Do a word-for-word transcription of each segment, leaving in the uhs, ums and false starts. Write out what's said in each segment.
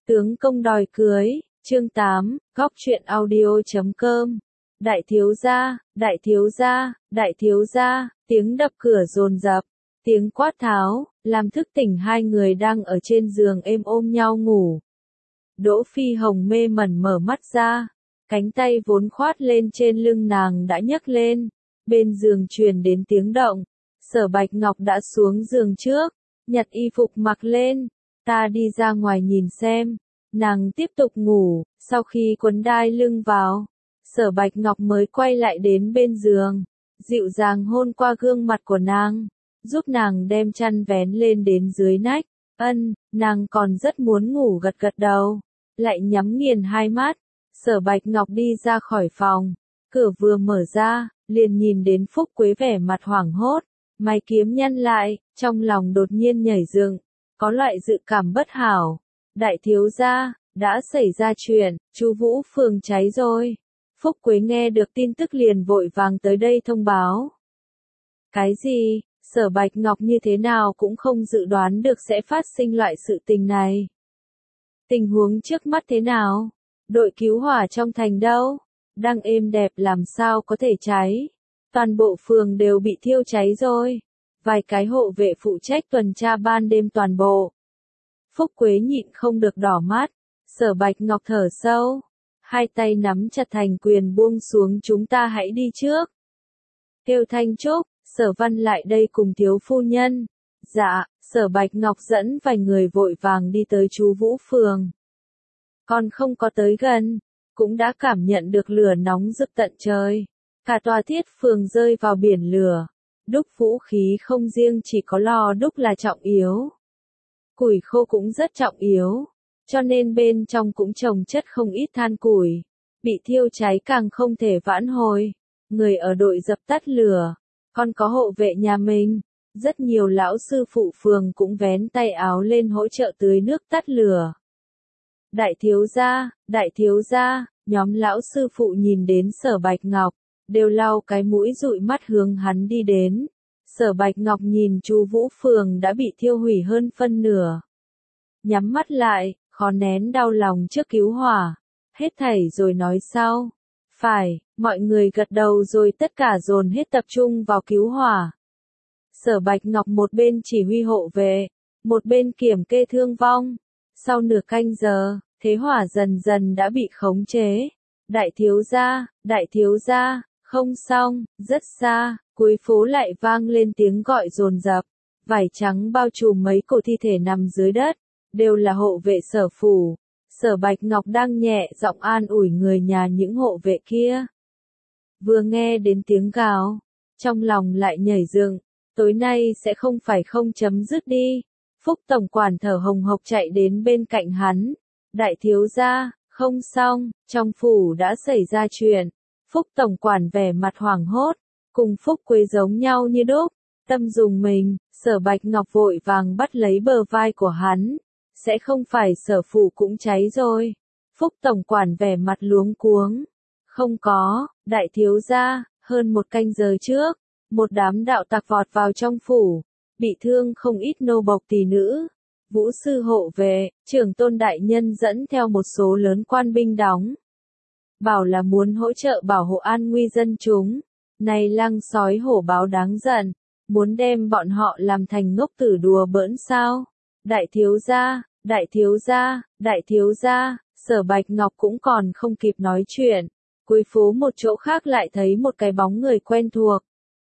Tướng công đòi cưới, chương tám, góc truyện audio chấm com. Đại thiếu gia, đại thiếu gia, đại thiếu gia, tiếng đập cửa dồn dập, tiếng quát tháo, làm thức tỉnh hai người đang ở trên giường êm ôm nhau ngủ. Đỗ Phi Hồng mê mẩn mở mắt ra, cánh tay vốn khoát lên trên lưng nàng đã nhấc lên, bên giường truyền đến tiếng động. Sở Bạch Ngọc đã xuống giường trước, nhặt y phục mặc lên, ta đi ra ngoài nhìn xem. Nàng tiếp tục ngủ, sau khi quấn đai lưng vào, Sở Bạch Ngọc mới quay lại đến bên giường, dịu dàng hôn qua gương mặt của nàng, giúp nàng đem chăn vén lên đến dưới nách. Ân, nàng còn rất muốn ngủ, gật gật đầu, lại nhắm nghiền hai mắt. Sở Bạch Ngọc đi ra khỏi phòng, cửa vừa mở ra, liền nhìn đến Phúc Quế vẻ mặt hoảng hốt, mày kiếm nhăn lại, trong lòng đột nhiên nhảy dựng, có loại dự cảm bất hảo. Đại thiếu gia, đã xảy ra chuyện, Chu Vũ Phường cháy rồi. Phúc Quế nghe được tin tức liền vội vàng tới đây thông báo. Cái gì? Sở Bạch Ngọc như thế nào cũng không dự đoán được sẽ phát sinh loại sự tình này. Tình huống trước mắt thế nào? Đội cứu hỏa trong thành đâu? Đang êm đẹp làm sao có thể cháy? Toàn bộ phường đều bị thiêu cháy rồi. Vài cái hộ vệ phụ trách tuần tra ban đêm toàn bộ. Phúc Quế nhịn không được đỏ mắt. Sở Bạch Ngọc thở sâu, hai tay nắm chặt thành quyền buông xuống, chúng ta hãy đi trước. Kêu Thanh Trúc, Sở Văn lại đây cùng thiếu phu nhân. Dạ, Sở Bạch Ngọc dẫn vài người vội vàng đi tới Chu Vũ Phường. Còn không có tới gần, cũng đã cảm nhận được lửa nóng rực tận trời. Cả tòa Thiết Phường rơi vào biển lửa. Đúc vũ khí không riêng chỉ có lò đúc là trọng yếu. Củi khô cũng rất trọng yếu, cho nên bên trong cũng trồng chất không ít than củi. Bị thiêu cháy càng không thể vãn hồi. Người ở đội dập tắt lửa, còn có hộ vệ nhà mình. Rất nhiều lão sư phụ phường cũng vén tay áo lên hỗ trợ tưới nước tắt lửa. Đại thiếu gia, đại thiếu gia, nhóm lão sư phụ nhìn đến Sở Bạch Ngọc, đều lau cái mũi dụi mắt hướng hắn đi đến. Sở Bạch Ngọc nhìn Chu Vũ Phường đã bị thiêu hủy hơn phân nửa. Nhắm mắt lại, khó nén đau lòng trước cứu hỏa. Hết thảy rồi nói sau. Phải, mọi người gật đầu rồi tất cả dồn hết tập trung vào cứu hỏa. Sở Bạch Ngọc một bên chỉ huy hộ vệ, một bên kiểm kê thương vong. Sau nửa canh giờ, thế hỏa dần dần đã bị khống chế. Đại thiếu gia, đại thiếu gia, không xong, rất xa, cuối phố lại vang lên tiếng gọi dồn dập. Vải trắng bao trùm mấy cổ thi thể nằm dưới đất, đều là hộ vệ Sở phủ. Sở Bạch Ngọc đang nhẹ giọng an ủi người nhà những hộ vệ kia. Vừa nghe đến tiếng gào, trong lòng lại nhảy dựng, tối nay sẽ không phải không chấm dứt đi. Phúc tổng quản thở hồng hộc chạy đến bên cạnh hắn. Đại thiếu gia, không xong, trong phủ đã xảy ra chuyện. Phúc tổng quản vẻ mặt hoảng hốt, cùng Phúc Quế giống nhau như đúc, tâm dùng mình. Sở Bạch Ngọc vội vàng bắt lấy bờ vai của hắn. Sẽ không phải Sở phủ cũng cháy rồi. Phúc tổng quản vẻ mặt luống cuống. Không có, đại thiếu gia, hơn một canh giờ trước, một đám đạo tặc vọt vào trong phủ, bị thương không ít nô bộc tỷ nữ. Vũ sư hộ vệ, trưởng tôn đại nhân dẫn theo một số lớn quan binh đóng. Bảo là muốn hỗ trợ bảo hộ an nguy dân chúng. Này lăng sói hổ báo đáng giận, muốn đem bọn họ làm thành ngốc tử đùa bỡn sao? Đại thiếu gia, đại thiếu gia, đại thiếu gia, Sở Bạch Ngọc cũng còn không kịp nói chuyện. Cuối phố một chỗ khác lại thấy một cái bóng người quen thuộc.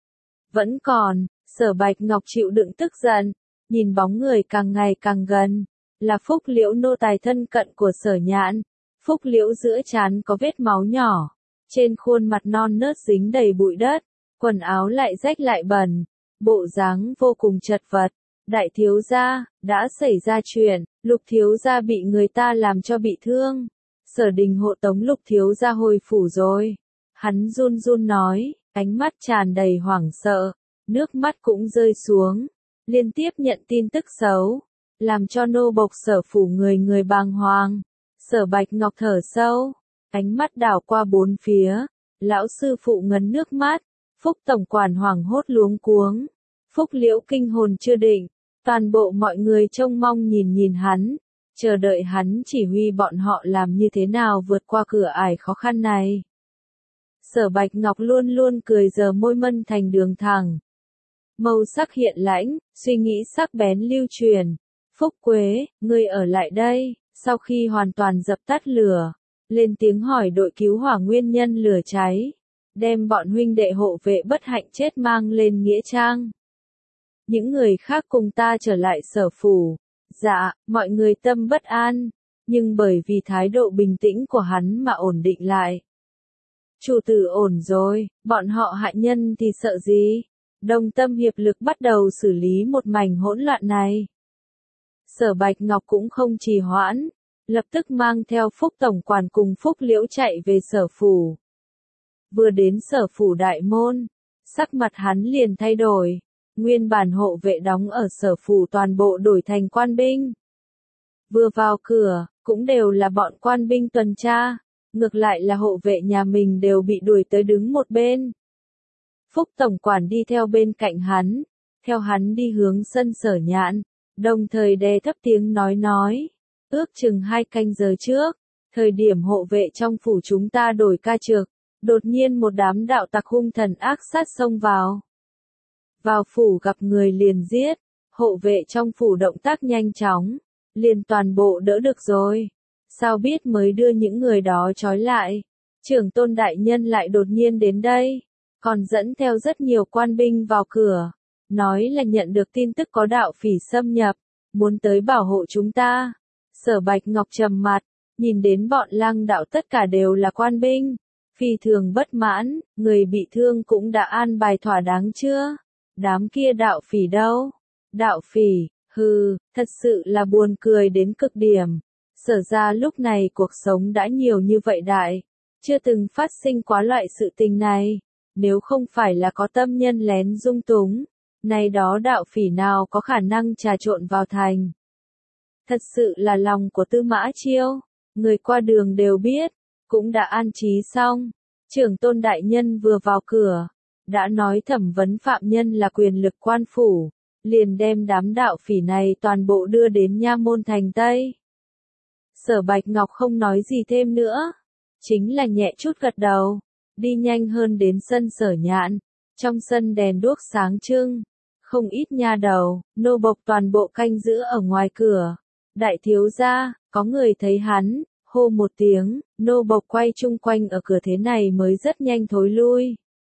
Vẫn còn, Sở Bạch Ngọc chịu đựng tức giận, nhìn bóng người càng ngày càng gần, là Phúc Liễu nô tài thân cận của Sở Nhạn. Phúc Liễu giữa trán có vết máu nhỏ, trên khuôn mặt non nớt dính đầy bụi đất, quần áo lại rách lại bẩn, bộ dáng vô cùng chật vật. Đại thiếu gia, đã xảy ra chuyện, Lục thiếu gia bị người ta làm cho bị thương. Sở Đình hộ tống Lục thiếu gia hồi phủ rồi. Hắn run run nói, ánh mắt tràn đầy hoảng sợ, nước mắt cũng rơi xuống, liên tiếp nhận tin tức xấu, làm cho nô bộc Sở phủ người người bàng hoàng. Sở Bạch Ngọc thở sâu, ánh mắt đảo qua bốn phía, lão sư phụ ngấn nước mắt, Phúc tổng quản hoảng hốt luống cuống, Phúc Liễu kinh hồn chưa định, toàn bộ mọi người trông mong nhìn nhìn hắn, chờ đợi hắn chỉ huy bọn họ làm như thế nào vượt qua cửa ải khó khăn này. Sở Bạch Ngọc luôn luôn cười giờ môi mân thành đường thẳng. Màu sắc hiện lãnh, suy nghĩ sắc bén lưu truyền. Phúc Quế, ngươi ở lại đây, sau khi hoàn toàn dập tắt lửa, lên tiếng hỏi đội cứu hỏa nguyên nhân lửa cháy, đem bọn huynh đệ hộ vệ bất hạnh chết mang lên nghĩa trang. Những người khác cùng ta trở lại sở phủ. Dạ, mọi người tâm bất an, nhưng bởi vì thái độ bình tĩnh của hắn mà ổn định lại. Chủ tử ổn rồi, bọn họ hại nhân thì sợ gì? Đồng tâm hiệp lực bắt đầu xử lý một mảnh hỗn loạn này. Sở Bạch Ngọc cũng không trì hoãn, lập tức mang theo Phúc Tổng Quản cùng Phúc Liễu chạy về sở phủ. Vừa đến sở phủ đại môn, sắc mặt hắn liền thay đổi. Nguyên bản hộ vệ đóng ở sở phủ toàn bộ đổi thành quan binh. Vừa vào cửa, cũng đều là bọn quan binh tuần tra, ngược lại là hộ vệ nhà mình đều bị đuổi tới đứng một bên. Phúc Tổng Quản đi theo bên cạnh hắn, theo hắn đi hướng sân Sở Nhạn, đồng thời đè thấp tiếng nói nói, ước chừng hai canh giờ trước, thời điểm hộ vệ trong phủ chúng ta đổi ca trực, đột nhiên một đám đạo tặc hung thần ác sát xông vào. Vào phủ gặp người liền giết, hộ vệ trong phủ động tác nhanh chóng, liền toàn bộ đỡ được rồi. Sao biết mới đưa những người đó trói lại, trưởng tôn đại nhân lại đột nhiên đến đây, còn dẫn theo rất nhiều quan binh vào cửa, nói là nhận được tin tức có đạo phỉ xâm nhập, muốn tới bảo hộ chúng ta. Sở Bạch Ngọc trầm mặt, nhìn đến bọn lang đạo tất cả đều là quan binh, phi thường bất mãn, người bị thương cũng đã an bài thỏa đáng chưa? Đám kia đạo phỉ đâu? Đạo phỉ, hừ, thật sự là buồn cười đến cực điểm. Sở ra lúc này cuộc sống đã nhiều như vậy đại, chưa từng phát sinh quá loại sự tình này. Nếu không phải là có tâm nhân lén dung túng, nay đó đạo phỉ nào có khả năng trà trộn vào thành. Thật sự là lòng của Tư Mã Chiêu, người qua đường đều biết, cũng đã an trí xong. Trưởng tôn đại nhân vừa vào cửa, đã nói thẩm vấn phạm nhân là quyền lực quan phủ, liền đem đám đạo phỉ này toàn bộ đưa đến nha môn thành Tây. Sở Bạch Ngọc không nói gì thêm nữa, chính là nhẹ chút gật đầu, đi nhanh hơn đến sân Sở Nhạn, trong sân đèn đuốc sáng trưng, không ít nha đầu, nô bộc toàn bộ canh giữ ở ngoài cửa. Đại thiếu gia, có người thấy hắn, hô một tiếng, nô bộc quay chung quanh ở cửa thế này mới rất nhanh thối lui.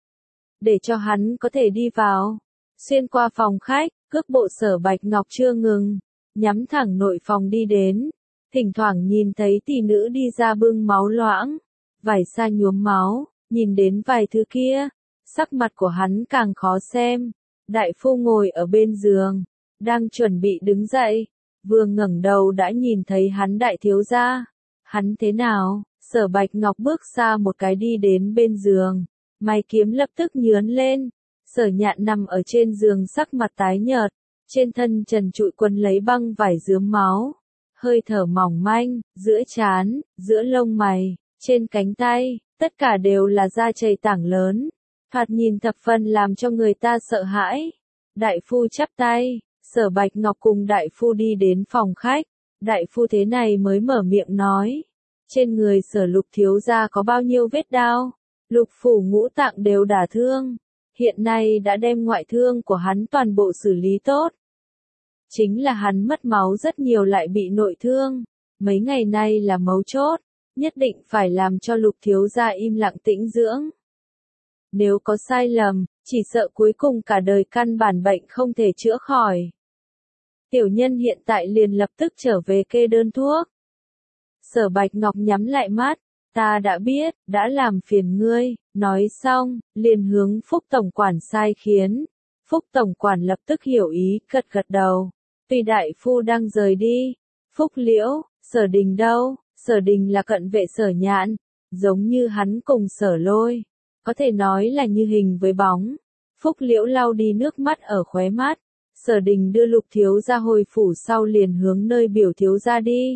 Để cho hắn có thể đi vào, xuyên qua phòng khách, cước bộ Sở Bạch Ngọc chưa ngừng, nhắm thẳng nội phòng đi đến, thỉnh thoảng nhìn thấy tỷ nữ đi ra bưng máu loãng, vải sa nhuốm máu, nhìn đến vài thứ kia, sắc mặt của hắn càng khó xem. Đại phu ngồi ở bên giường, đang chuẩn bị đứng dậy, vừa ngẩng đầu đã nhìn thấy hắn đại thiếu gia. Hắn thế nào? Sở Bạch Ngọc bước xa một cái đi đến bên giường, mày kiếm lập tức nhướn lên. Sở Nhạn nằm ở trên giường sắc mặt tái nhợt, trên thân trần trụi quấn lấy băng vải rướm máu, hơi thở mỏng manh, giữa trán, giữa lông mày, trên cánh tay, tất cả đều là da chày tảng lớn, thoạt nhìn thập phần làm cho người ta sợ hãi. Đại phu chắp tay, Sở Bạch Ngọc cùng đại phu đi đến phòng khách, đại phu thế này mới mở miệng nói, trên người Sở Lục thiếu gia có bao nhiêu vết đao, lục phủ ngũ tạng đều đả thương, hiện nay đã đem ngoại thương của hắn toàn bộ xử lý tốt. Chính là hắn mất máu rất nhiều lại bị nội thương, mấy ngày nay là mấu chốt, nhất định phải làm cho Lục thiếu gia im lặng tĩnh dưỡng. Nếu có sai lầm, chỉ sợ cuối cùng cả đời căn bản bệnh không thể chữa khỏi. Tiểu nhân hiện tại liền lập tức trở về kê đơn thuốc. Sở Bạch Ngọc nhắm lại mắt, ta đã biết, đã làm phiền ngươi, nói xong, liền hướng Phúc Tổng Quản sai khiến. Phúc Tổng Quản lập tức hiểu ý, gật gật đầu. Tuy đại phu đang rời đi, Phúc Liễu, Sở Đình đâu? Sở Đình là cận vệ Sở Nhạn, giống như hắn cùng Sở Lôi, có thể nói là như hình với bóng. Phúc Liễu lau đi nước mắt ở khóe mắt, Sở Đình đưa Lục thiếu gia hồi phủ sau liền hướng nơi biểu thiếu gia đi.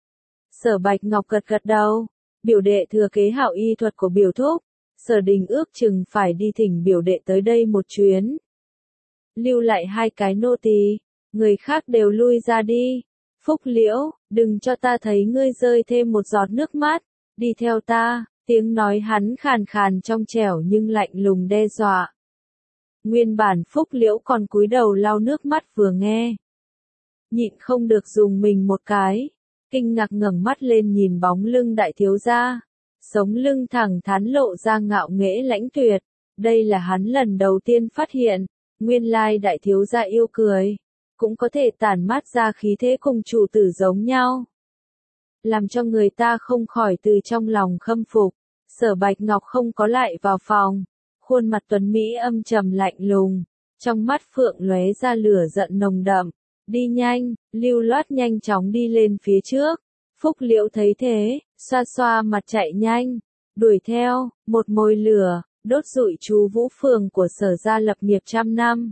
Sở Bạch Ngọc gật gật đầu, biểu đệ thừa kế hảo y thuật của biểu thúc, Sở Đình ước chừng phải đi thỉnh biểu đệ tới đây một chuyến. Lưu lại hai cái nô tỳ, người khác đều lui ra đi. Phúc Liễu, Đừng cho ta thấy ngươi rơi thêm một giọt nước mắt, đi theo ta, tiếng nói hắn khàn khàn trong trẻo nhưng lạnh lùng đe dọa. Nguyên bản Phúc Liễu còn cúi đầu lau nước mắt vừa nghe. Nhịn không được dùng mình một cái, kinh ngạc ngẩng mắt lên nhìn bóng lưng đại thiếu gia. Sống lưng thẳng thắn lộ ra ngạo nghễ lãnh tuyệt, đây là hắn lần đầu tiên phát hiện, nguyên lai đại thiếu gia yêu cười, cũng có thể tản mát ra khí thế cùng chủ tử giống nhau. Làm cho người ta không khỏi từ trong lòng khâm phục, Sở Bạch Ngọc không có lại vào phòng, khuôn mặt tuấn Mỹ âm trầm lạnh lùng, trong mắt phượng lóe ra lửa giận nồng đậm, đi nhanh, lưu loát nhanh chóng đi lên phía trước. Phúc Liễu thấy thế, xoa xoa mặt chạy nhanh, đuổi theo, một mồi lửa, đốt rụi chú Vũ Phường của Sở gia lập nghiệp trăm năm.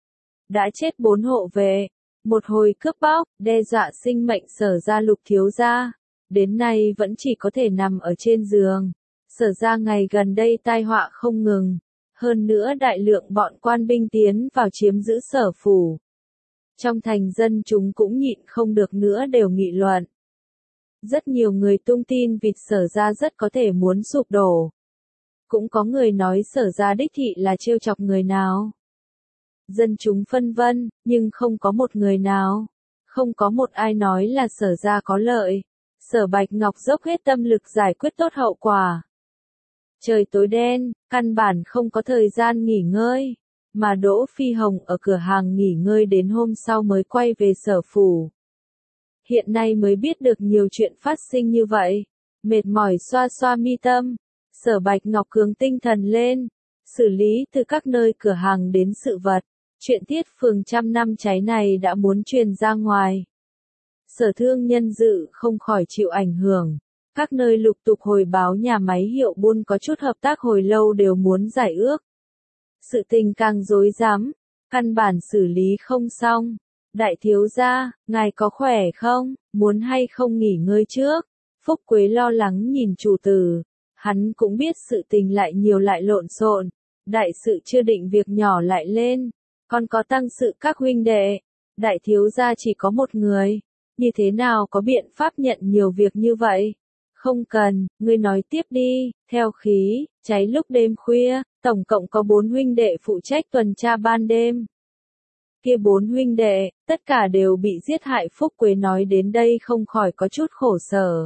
Đã chết bốn hộ vệ, một hồi cướp bóc, đe dọa sinh mệnh Sở gia Lục thiếu gia, đến nay vẫn chỉ có thể nằm ở trên giường. Sở gia ngày gần đây tai họa không ngừng, hơn nữa đại lượng bọn quan binh tiến vào chiếm giữ Sở phủ. Trong thành dân chúng cũng nhịn không được nữa đều nghị luận. Rất nhiều người tung tin vịt Sở gia rất có thể muốn sụp đổ. Cũng có người nói Sở gia đích thị là trêu chọc người nào. Dân chúng phân vân, nhưng không có một người nào. Không có một ai nói là Sở gia có lợi. Sở Bạch Ngọc dốc hết tâm lực giải quyết tốt hậu quả. Trời tối đen, căn bản không có thời gian nghỉ ngơi. Mà Đỗ Phi Hồng ở cửa hàng nghỉ ngơi đến hôm sau mới quay về Sở phủ. Hiện nay mới biết được nhiều chuyện phát sinh như vậy. Mệt mỏi xoa xoa mi tâm. Sở Bạch Ngọc cường tinh thần lên. Xử lý từ các nơi cửa hàng đến sự vật. Chuyện Tiết Phường trăm năm cháy này đã muốn truyền ra ngoài. Sở thương nhân dự không khỏi chịu ảnh hưởng. Các nơi lục tục hồi báo nhà máy hiệu buôn có chút hợp tác hồi lâu đều muốn giải ước. Sự tình càng rối rắm, căn bản xử lý không xong. Đại thiếu gia, ngài có khỏe không, muốn hay không nghỉ ngơi trước? Phúc Quế lo lắng nhìn chủ tử, hắn cũng biết sự tình lại nhiều lại lộn xộn, đại sự chưa định việc nhỏ lại lên, còn có tăng sự các huynh đệ, đại thiếu gia chỉ có một người, như thế nào có biện pháp nhận nhiều việc như vậy? Không cần, ngươi nói tiếp đi, theo khí, cháy lúc đêm khuya, tổng cộng có bốn huynh đệ phụ trách tuần tra ban đêm. Kia bốn huynh đệ, tất cả đều bị giết hại. Phúc Quế nói đến đây không khỏi có chút khổ sở.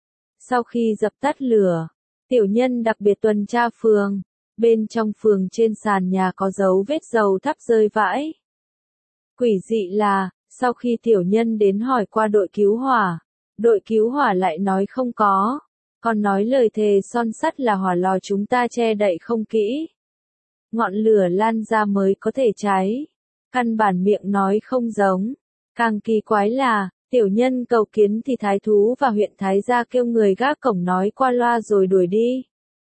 Sau khi dập tắt lửa, tiểu nhân đặc biệt tuần tra phường, bên trong phường trên sàn nhà có dấu vết dầu thắp rơi vãi. Quỷ dị là, sau khi tiểu nhân đến hỏi qua đội cứu hỏa, đội cứu hỏa lại nói không có, còn nói lời thề son sắt là hỏa lò chúng ta che đậy không kỹ. Ngọn lửa lan ra mới có thể cháy. Căn bản miệng nói không giống. Càng kỳ quái là, tiểu nhân cầu kiến thì thái thú và huyện thái gia kêu người gác cổng nói qua loa rồi đuổi đi.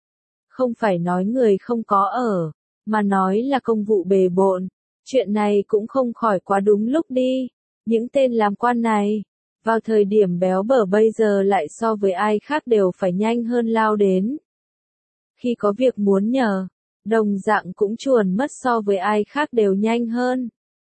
Không phải nói người không có ở, mà nói là công vụ bề bộn. Chuyện này cũng không khỏi quá đúng lúc đi. Những tên làm quan này, vào thời điểm béo bở bây giờ lại so với ai khác đều phải nhanh hơn lao đến. Khi có việc muốn nhờ, đồng dạng cũng chuồn mất so với ai khác đều nhanh hơn.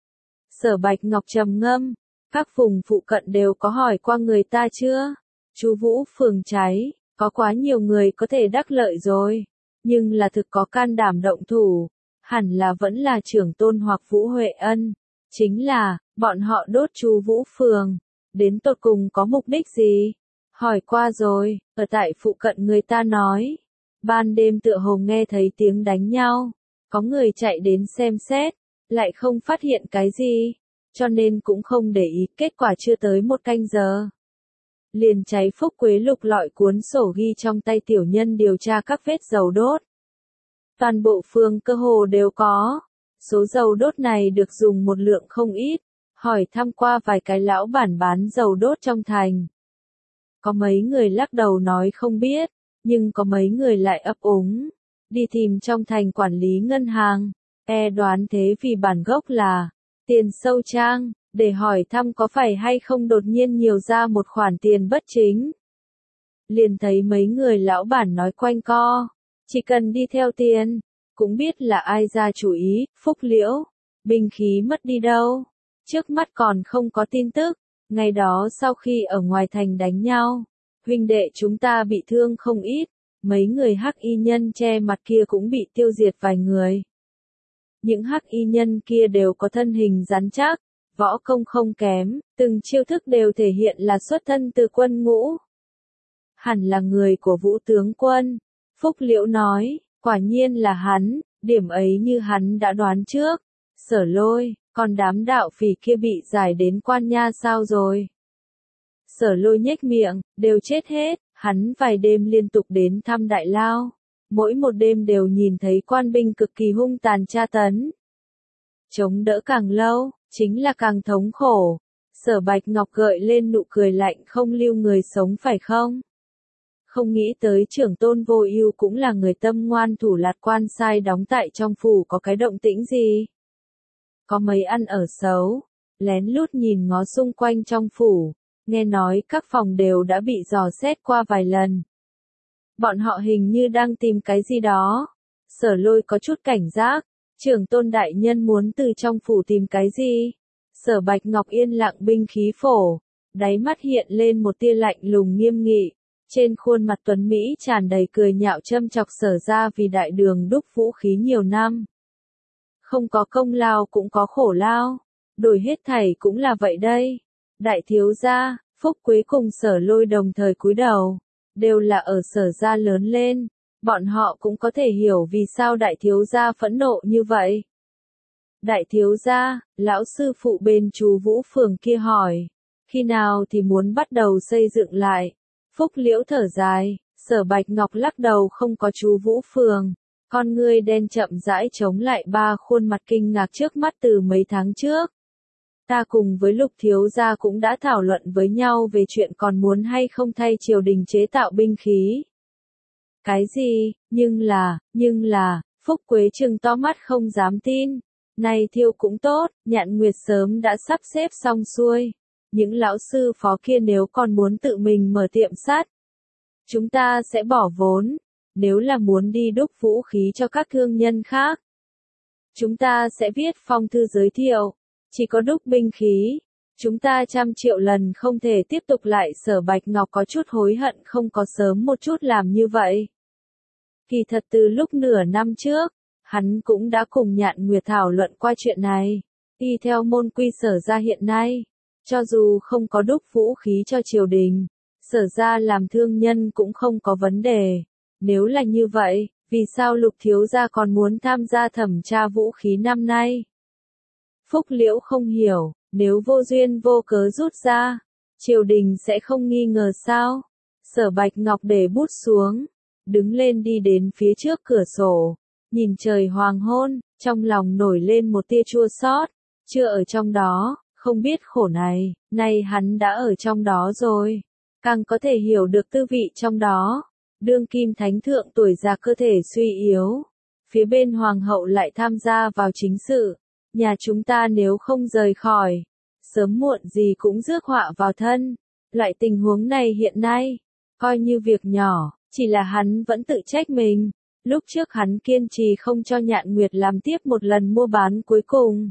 Sở Bạch Ngọc trầm ngâm, các vùng phụ cận đều có hỏi qua người ta chưa? Chú Vũ Phường cháy, có quá nhiều người có thể đắc lợi rồi, nhưng là thực có can đảm động thủ, hẳn là vẫn là trưởng tôn hoặc Vũ Huệ Ân, chính là, bọn họ đốt chú Vũ Phường, đến tột cùng có mục đích gì? Hỏi qua rồi, ở tại phụ cận người ta nói, ban đêm tựa hồ nghe thấy tiếng đánh nhau, có người chạy đến xem xét, lại không phát hiện cái gì, cho nên cũng không để ý, kết quả chưa tới một canh giờ. Liền cháy. Phúc Quế lục lọi cuốn sổ ghi trong tay tiểu nhân điều tra các vết dầu đốt. Toàn bộ phường cơ hồ đều có, số dầu đốt này được dùng một lượng không ít, hỏi thăm qua vài cái lão bản bán dầu đốt trong thành. Có mấy người lắc đầu nói không biết, nhưng có mấy người lại ấp úng, đi tìm trong thành quản lý ngân hàng, e đoán thế vì bản gốc là tiền sâu trang, để hỏi thăm có phải hay không đột nhiên nhiều ra một khoản tiền bất chính. Liền thấy mấy người lão bản nói quanh co, chỉ cần đi theo tiền, cũng biết là ai ra chủ ý. Phúc Liễu, binh khí mất đi đâu, trước mắt còn không có tin tức, Ngày đó sau khi ở ngoài thành đánh nhau, huynh đệ chúng ta bị thương không ít, mấy người hắc y nhân che mặt kia cũng bị tiêu diệt vài người. Những hắc y nhân kia đều có thân hình rắn chắc, võ công không kém, từng chiêu thức đều thể hiện là xuất thân từ quân ngũ. Hẳn là người của Vũ tướng quân, Phúc Liễu nói, quả nhiên là hắn, điểm ấy như hắn đã đoán trước. Sở Lôi, còn đám đạo phỉ kia bị giải đến quan nha sao rồi? Sở Lôi nhếch miệng, đều chết hết, hắn vài đêm liên tục đến thăm Đại Lao. Mỗi một đêm đều nhìn thấy quan binh cực kỳ hung tàn tra tấn. Chống đỡ càng lâu, chính là càng thống khổ. Sở Bạch Ngọc gợi lên nụ cười lạnh không lưu người sống phải không? Không nghĩ tới trưởng tôn Vô Ưu cũng là người tâm ngoan thủ lạt quan sai đóng tại trong phủ có cái động tĩnh gì? Có mấy ăn ở xấu, lén lút nhìn ngó xung quanh trong phủ, nghe nói các phòng đều đã bị dò xét qua vài lần. Bọn họ hình như đang tìm cái gì đó. Sở Lôi có chút cảnh giác, trưởng tôn đại nhân muốn từ trong phủ tìm cái gì? Sở Bạch Ngọc yên lặng binh khí phổ, đáy mắt hiện lên một tia lạnh lùng nghiêm nghị, trên khuôn mặt tuấn Mỹ tràn đầy cười nhạo châm chọc Sở gia vì đại đường đúc vũ khí nhiều năm. Không có công lao cũng có khổ lao, đổi hết thảy cũng là vậy đây. Đại thiếu gia, Phúc Quế cùng Sở Lôi đồng thời cúi đầu, đều là ở Sở gia lớn lên, bọn họ cũng có thể hiểu vì sao đại thiếu gia phẫn nộ như vậy. Đại thiếu gia, lão sư phụ bên chú Vũ Phường kia hỏi, khi nào thì muốn bắt đầu xây dựng lại? Phúc Liễu thở dài, Sở Bạch Ngọc lắc đầu không có chú Vũ Phường, con ngươi đen chậm rãi chống lại ba khuôn mặt kinh ngạc trước mắt từ mấy tháng trước. Ta cùng với Lục thiếu gia cũng đã thảo luận với nhau về chuyện còn muốn hay không thay triều đình chế tạo binh khí. Cái gì, nhưng là, nhưng là, Phúc Quế trừng to mắt không dám tin. Này thiêu cũng tốt, Nhạn Nguyệt sớm đã sắp xếp xong xuôi. Những lão sư phó kia nếu còn muốn tự mình mở tiệm sắt, chúng ta sẽ bỏ vốn. Nếu là muốn đi đúc vũ khí cho các thương nhân khác, chúng ta sẽ viết phong thư giới thiệu. Chỉ có đúc binh khí, chúng ta trăm triệu lần không thể tiếp tục lại. Sở Bạch Ngọc có chút hối hận không có sớm một chút làm như vậy. Kỳ thật từ lúc nửa năm trước, hắn cũng đã cùng Nhạn Nguyệt thảo luận qua chuyện này. Y theo môn quy Sở gia hiện nay, cho dù không có đúc vũ khí cho triều đình, Sở gia làm thương nhân cũng không có vấn đề. Nếu là như vậy, vì sao Lục thiếu gia còn muốn tham gia thẩm tra vũ khí năm nay? Phúc Liễu không hiểu, nếu vô duyên vô cớ rút ra, triều đình sẽ không nghi ngờ sao? Sở Bạch Ngọc để bút xuống, đứng lên đi đến phía trước cửa sổ, nhìn trời hoàng hôn, trong lòng nổi lên một tia chua xót. Chưa ở trong đó, không biết khổ này, nay hắn đã ở trong đó rồi, càng có thể hiểu được tư vị trong đó. Đương kim thánh thượng tuổi già cơ thể suy yếu, phía bên hoàng hậu lại tham gia vào chính sự, nhà chúng ta nếu không rời khỏi, sớm muộn gì cũng rước họa vào thân. Loại tình huống này hiện nay, coi như việc nhỏ, chỉ là hắn vẫn tự trách mình. Lúc trước hắn kiên trì không cho Nhạn Nguyệt làm tiếp một lần mua bán cuối cùng.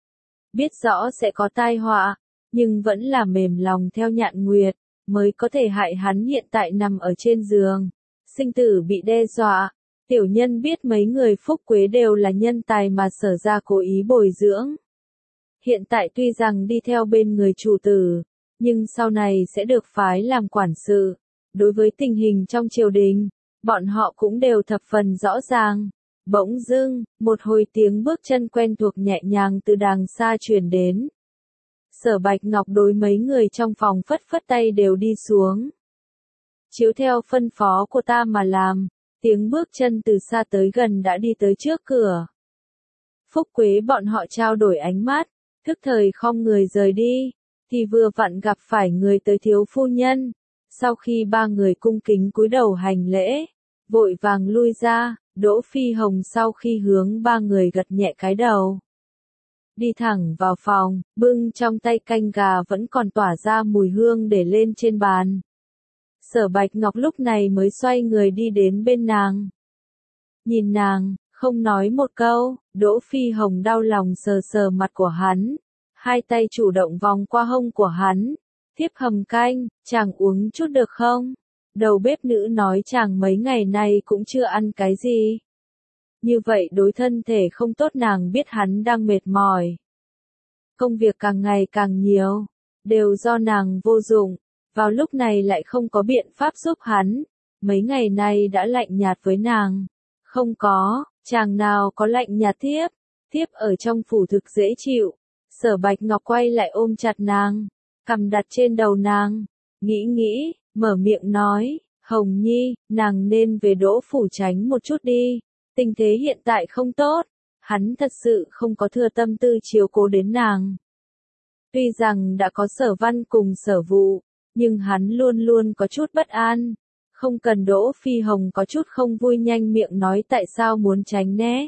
Biết rõ sẽ có tai họa, nhưng vẫn là mềm lòng theo Nhạn Nguyệt, mới có thể hại hắn hiện tại nằm ở trên giường. Sinh tử bị đe dọa, tiểu nhân biết mấy người Phúc Quế đều là nhân tài mà Sở gia cố ý bồi dưỡng. Hiện tại tuy rằng đi theo bên người chủ tử, nhưng sau này sẽ được phái làm quản sự. Đối với tình hình trong triều đình, bọn họ cũng đều thập phần rõ ràng. Bỗng dưng, một hồi tiếng bước chân quen thuộc nhẹ nhàng từ đàng xa truyền đến. Sở Bạch Ngọc đối mấy người trong phòng phất phất tay đều đi xuống. Chiếu theo phân phó của ta mà làm, tiếng bước chân từ xa tới gần đã đi tới trước cửa. Phúc Quế bọn họ trao đổi ánh mắt, thức thời khom người rời đi, thì vừa vặn gặp phải người tới thiếu phu nhân. Sau khi ba người cung kính cúi đầu hành lễ, vội vàng lui ra, Đỗ Phi Hồng sau khi hướng ba người gật nhẹ cái đầu. Đi thẳng vào phòng, bưng trong tay canh gà vẫn còn tỏa ra mùi hương để lên trên bàn. Sở Bạch Ngọc lúc này mới xoay người đi đến bên nàng. Nhìn nàng, không nói một câu, Đỗ Phi Hồng đau lòng sờ sờ mặt của hắn. Hai tay chủ động vòng qua hông của hắn, Thiếp hầm canh, chàng uống chút được không? Đầu bếp nữ nói chàng mấy ngày nay cũng chưa ăn cái gì. Như vậy đối thân thể không tốt, nàng biết hắn đang mệt mỏi. Công việc càng ngày càng nhiều, đều do nàng vô dụng, vào lúc này lại không có biện pháp giúp hắn. Mấy ngày nay đã lạnh nhạt với nàng. Không có, chàng nào có lạnh nhạt thiếp, thiếp ở trong phủ thực dễ chịu. Sở Bạch Ngọc quay lại ôm chặt nàng, cầm đặt trên đầu nàng, nghĩ nghĩ, mở miệng nói, Hồng Nhi, nàng nên về Đỗ phủ tránh một chút đi, tình thế hiện tại không tốt, hắn thật sự không có thừa tâm tư chiếu cố đến nàng. Tuy rằng đã có Sở Văn cùng Sở Vụ, nhưng hắn luôn luôn có chút bất an, không cần. Đỗ Phi Hồng có chút không vui nhanh miệng nói tại sao muốn tránh né.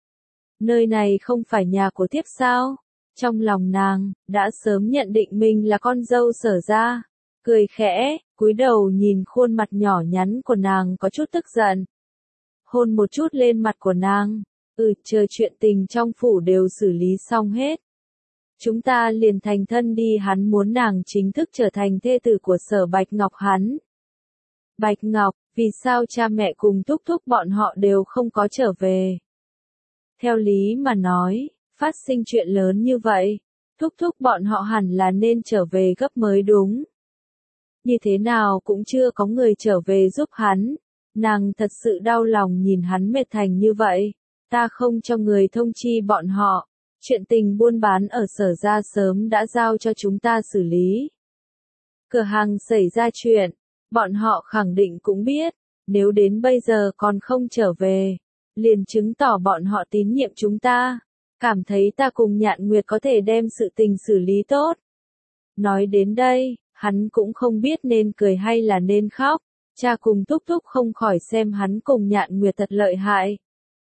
Nơi này không phải nhà của thiếp sao? Trong lòng nàng, đã sớm nhận định mình là con dâu Sở gia, cười khẽ, cúi đầu nhìn khuôn mặt nhỏ nhắn của nàng có chút tức giận. Hôn một chút lên mặt của nàng, ừ, chờ chuyện tình trong phủ đều xử lý xong hết. Chúng ta liền thành thân đi, hắn muốn nàng chính thức trở thành thê tử của Sở Bạch Ngọc hắn. Bạch Ngọc, vì sao cha mẹ cùng thúc thúc bọn họ đều không có trở về? Theo lý mà nói, phát sinh chuyện lớn như vậy, thúc thúc bọn họ hẳn là nên trở về gấp mới đúng. Như thế nào cũng chưa có người trở về giúp hắn, nàng thật sự đau lòng nhìn hắn mệt thành như vậy. Ta không cho người thông chi bọn họ, chuyện tình buôn bán ở Sở gia sớm đã giao cho chúng ta xử lý. Cửa hàng xảy ra chuyện, bọn họ khẳng định cũng biết, nếu đến bây giờ còn không trở về, liền chứng tỏ bọn họ tín nhiệm chúng ta, cảm thấy ta cùng Nhạn Nguyệt có thể đem sự tình xử lý tốt. Nói đến đây, hắn cũng không biết nên cười hay là nên khóc, cha cùng thúc thúc không khỏi xem hắn cùng Nhạn Nguyệt thật lợi hại.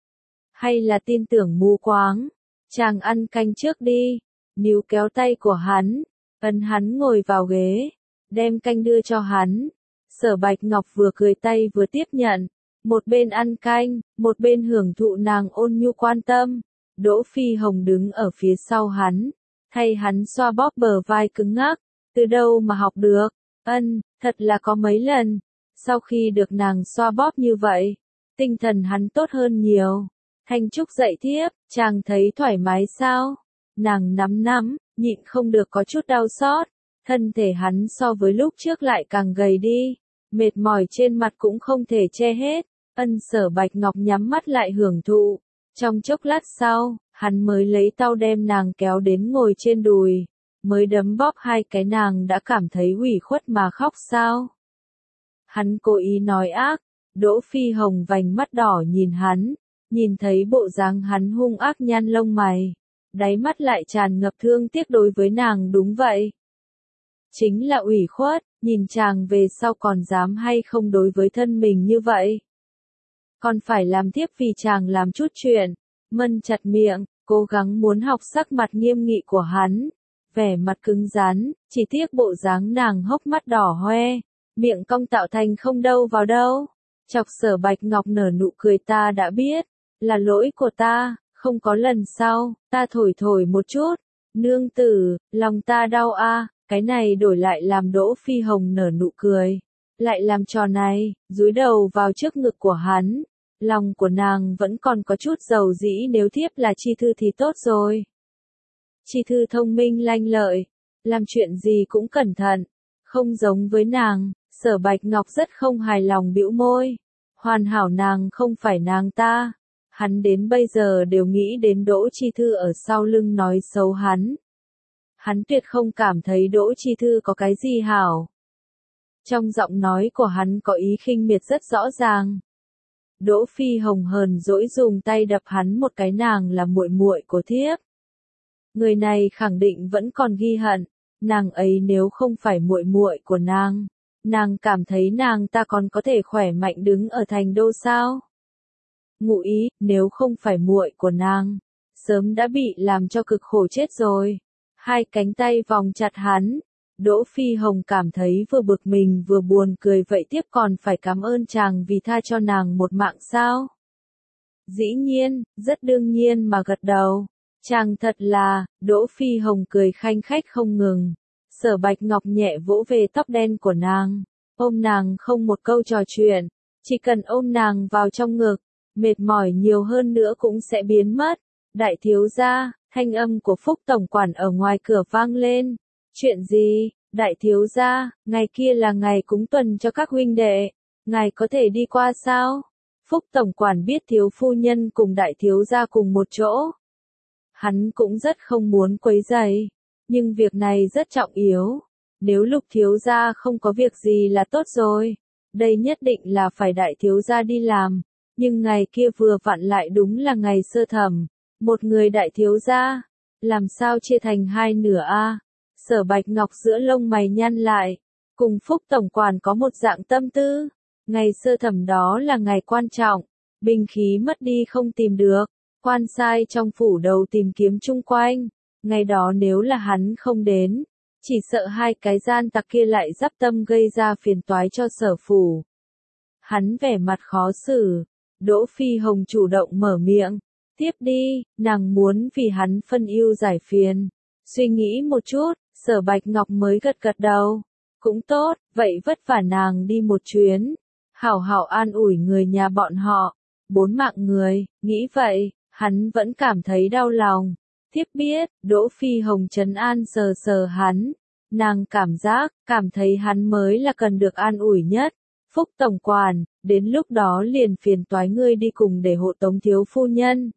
Hay là tin tưởng mù quáng, chàng ăn canh trước đi, níu kéo tay của hắn, ấn hắn ngồi vào ghế, đem canh đưa cho hắn. Sở Bạch Ngọc vừa cười tay vừa tiếp nhận, một bên ăn canh, một bên hưởng thụ nàng ôn nhu quan tâm. Đỗ Phi Hồng đứng ở phía sau hắn, thay hắn xoa bóp bờ vai cứng ngắc, từ đâu mà học được, ân, thật là có mấy lần, sau khi được nàng xoa bóp như vậy, tinh thần hắn tốt hơn nhiều. Thanh Trúc dậy thiếp, chàng thấy thoải mái sao? Nàng nắm nắm, nhịn không được có chút đau xót, thân thể hắn so với lúc trước lại càng gầy đi, mệt mỏi trên mặt cũng không thể che hết. Ân, Sở Bạch Ngọc nhắm mắt lại hưởng thụ, trong chốc lát sau, hắn mới lấy tau đem nàng kéo đến ngồi trên đùi, mới đấm bóp hai cái. Nàng đã cảm thấy ủy khuất mà khóc sao? Hắn cố ý nói ác. Đỗ Phi Hồng vành mắt đỏ nhìn hắn, nhìn thấy bộ dáng hắn hung ác nhăn lông mày, đáy mắt lại tràn ngập thương tiếc đối với nàng. Đúng vậy, chính là ủy khuất, nhìn chàng về sau còn dám hay không đối với thân mình như vậy. Còn phải làm tiếp vì chàng làm chút chuyện. Mân chặt miệng, cố gắng muốn học sắc mặt nghiêm nghị của hắn, vẻ mặt cứng rắn, chỉ tiếc bộ dáng nàng hốc mắt đỏ hoe, miệng cong tạo thành không đâu vào đâu. Chọc Sở Bạch Ngọc nở nụ cười, ta đã biết, là lỗi của ta, không có lần sau, ta thổi thổi một chút. Nương tử, lòng ta đau a, cái này đổi lại làm Đỗ Phi Hồng nở nụ cười, lại làm trò này, dúi đầu vào trước ngực của hắn. Lòng của nàng vẫn còn có chút dầu dĩ, nếu thiếp là Chi Thư thì tốt rồi. Chi Thư thông minh lanh lợi, làm chuyện gì cũng cẩn thận, không giống với nàng. Sở Bạch Ngọc rất không hài lòng bĩu môi, hoàn hảo nàng không phải nàng ta. Hắn đến bây giờ đều nghĩ đến Đỗ Chi Thư ở sau lưng nói xấu hắn. Hắn tuyệt không cảm thấy Đỗ Chi Thư có cái gì hảo. Trong giọng nói của hắn có ý khinh miệt rất rõ ràng. Đỗ Phi Hồng hờn dỗi dùng tay đập hắn một cái, nàng là muội muội của thiếp. Người này khẳng định vẫn còn ghi hận, nàng ấy nếu không phải muội muội của nàng, nàng cảm thấy nàng ta còn có thể khỏe mạnh đứng ở thành đô sao? Ngụ ý, nếu không phải muội của nàng, sớm đã bị làm cho cực khổ chết rồi. Hai cánh tay vòng chặt hắn, Đỗ Phi Hồng cảm thấy vừa bực mình vừa buồn cười, vậy tiếp còn phải cảm ơn chàng vì tha cho nàng một mạng sao? Dĩ nhiên, rất đương nhiên mà gật đầu. Chàng thật là, Đỗ Phi Hồng cười khanh khách không ngừng. Sở Bạch Ngọc nhẹ vỗ về tóc đen của nàng, ôm nàng không một câu trò chuyện, chỉ cần ôm nàng vào trong ngực, mệt mỏi nhiều hơn nữa cũng sẽ biến mất. Đại thiếu gia, thanh âm của Phúc tổng quản ở ngoài cửa vang lên. Chuyện gì? Đại thiếu gia, ngày kia là ngày cúng tuần cho các huynh đệ, ngài có thể đi qua sao? Phúc tổng quản biết thiếu phu nhân cùng đại thiếu gia cùng một chỗ. Hắn cũng rất không muốn quấy rầy, nhưng việc này rất trọng yếu. Nếu Lục thiếu gia không có việc gì là tốt rồi. Đây nhất định là phải đại thiếu gia đi làm, nhưng ngày kia vừa vặn lại đúng là ngày sơ thẩm. Một người đại thiếu gia, làm sao chia thành hai nửa a? Sở Bạch Ngọc giữa lông mày nhăn lại, cùng Phúc tổng quản có một dạng tâm tư. Ngày sơ thẩm đó là ngày quan trọng, binh khí mất đi không tìm được, quan sai trong phủ đầu tìm kiếm chung quanh. Ngày đó nếu là hắn không đến, chỉ sợ hai cái gian tặc kia lại dắp tâm gây ra phiền toái cho sở phủ. Hắn vẻ mặt khó xử, Đỗ Phi Hồng chủ động mở miệng, tiếp đi, nàng muốn vì hắn phân ưu giải phiền. Suy nghĩ một chút, Sở Bạch Ngọc mới gật gật đầu. Cũng tốt, vậy vất vả nàng đi một chuyến. Hảo hảo an ủi người nhà bọn họ. Bốn mạng người, nghĩ vậy, hắn vẫn cảm thấy đau lòng. Tiếp biết, Đỗ Phi Hồng trấn an sờ sờ hắn. Nàng cảm giác, cảm thấy hắn mới là cần được an ủi nhất. Phúc tổng quản, đến lúc đó liền phiền toái ngươi đi cùng để hộ tống thiếu phu nhân.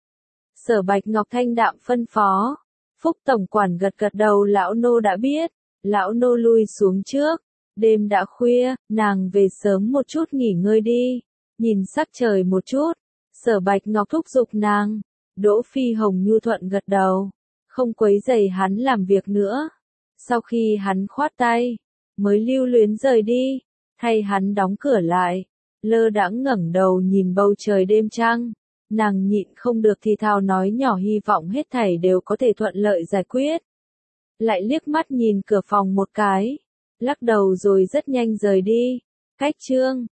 Sở Bạch Ngọc thanh đạm phân phó. Phúc tổng quản gật gật đầu, lão nô đã biết. Lão nô lui xuống trước. Đêm đã khuya, nàng về sớm một chút nghỉ ngơi đi. Nhìn sắc trời một chút. Sở Bạch Ngọc thúc giục nàng. Đỗ Phi Hồng nhu thuận gật đầu. Không quấy rầy hắn làm việc nữa. Sau khi hắn khoát tay, mới lưu luyến rời đi. Thay hắn đóng cửa lại. Lơ đãng ngẩng đầu nhìn bầu trời đêm trăng. Nàng nhịn không được thì thào nói nhỏ, hy vọng hết thảy đều có thể thuận lợi giải quyết. Lại liếc mắt nhìn cửa phòng một cái, lắc đầu rồi rất nhanh rời đi. Cách chương